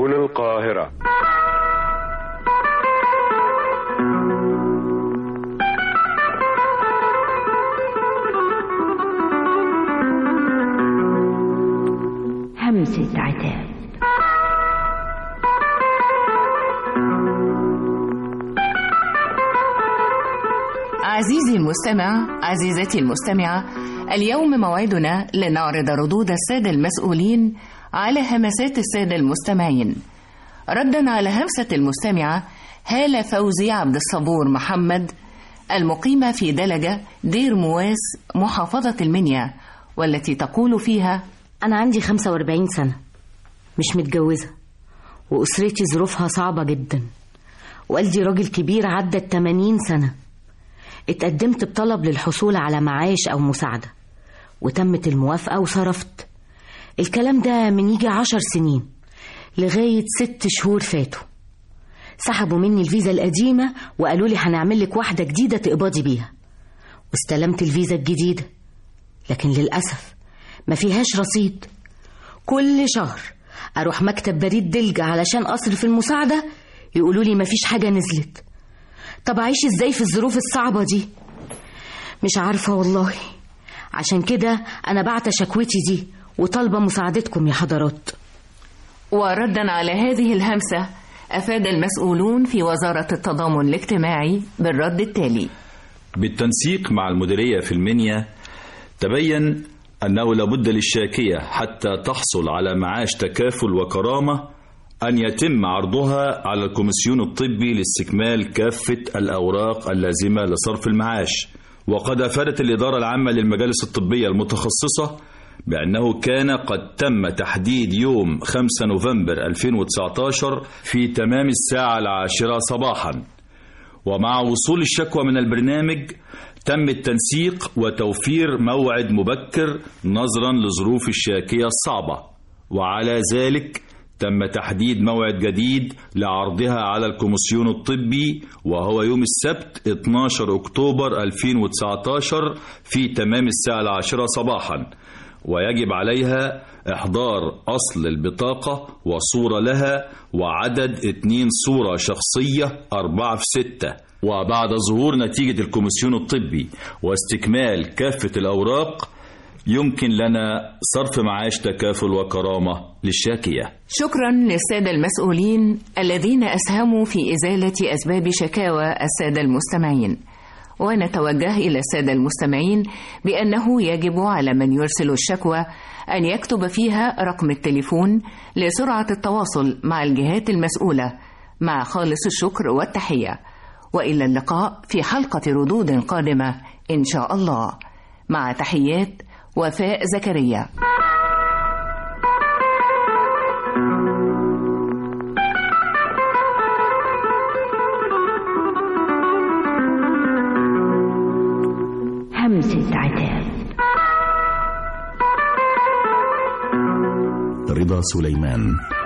هنا القاهرة. همسة عتاب. عزيزي المستمع، عزيزتي المستمعة، اليوم موعدنا لنعرض ردود السادة المسؤولين على همسات السادة المستمعين. ردا على همسة المستمعة هالة فوزي عبد الصبور محمد المقيمة في دلجة دير مواس محافظة المنيا، والتي تقول فيها: أنا عندي 45 سنة، مش متجوزة، وأسرتي ظروفها صعبة جدا. والدي راجل كبير عدى 80 سنة. اتقدمت بطلب للحصول على معاش أو مساعدة، وتمت الموافقة وصرفت. الكلام ده من يجي 10 سنين، لغاية 6 شهور فاتوا. سحبوا مني الفيزا القديمة وقالوا لي هنعمل لك واحدة جديدة تقبضي بيها، واستلمت الفيزا الجديدة، لكن للأسف ما فيهاش رصيد. كل شهر أروح مكتب بريد دلجة علشان أصرف المساعدة، يقولوا لي ما فيش حاجة نزلت. طب أعيش إزاي في الظروف الصعبة دي؟ مش عارفة والله. عشان كده أنا بعت شكوتي دي وطالبة مساعدتكم يا حضرات. وردا على هذه الهمسة أفاد المسؤولون في وزارة التضامن الاجتماعي بالرد التالي: بالتنسيق مع المديرية في المنيا تبين أنه لابد للشاكية حتى تحصل على معاش تكافل وكرامة أن يتم عرضها على الكوميسيون الطبي لاستكمال كافة الأوراق اللازمة لصرف المعاش. وقد أفادت الإدارة العامة للمجالس الطبية المتخصصة بأنه كان قد تم تحديد يوم 5 نوفمبر 2019 في تمام الساعة 10 صباحا. ومع وصول الشكوى من البرنامج تم التنسيق وتوفير موعد مبكر نظرا لظروف الشاكية الصعبة، وعلى ذلك تم تحديد موعد جديد لعرضها على الكوميسيون الطبي، وهو يوم السبت 12 أكتوبر 2019 في تمام الساعة 10 صباحا. ويجب عليها إحضار أصل البطاقة وصورة لها وعدد 2 صورة شخصية 4 في 6. وبعد ظهور نتيجة الكوميسيون الطبي واستكمال كافة الأوراق يمكن لنا صرف معاش تكافل وكرامة للشاكية. شكرا للسادة المسؤولين الذين أسهموا في إزالة أسباب شكاوى السادة المستمعين. ونتوجه إلى السادة المستمعين بأنه يجب على من يرسل الشكوى أن يكتب فيها رقم التليفون لسرعة التواصل مع الجهات المسؤولة، مع خالص الشكر والتحية. وإلى اللقاء في حلقة ردود قادمة إن شاء الله. مع تحيات وفاء زكريا. همسة عتاب. رضا سليمان.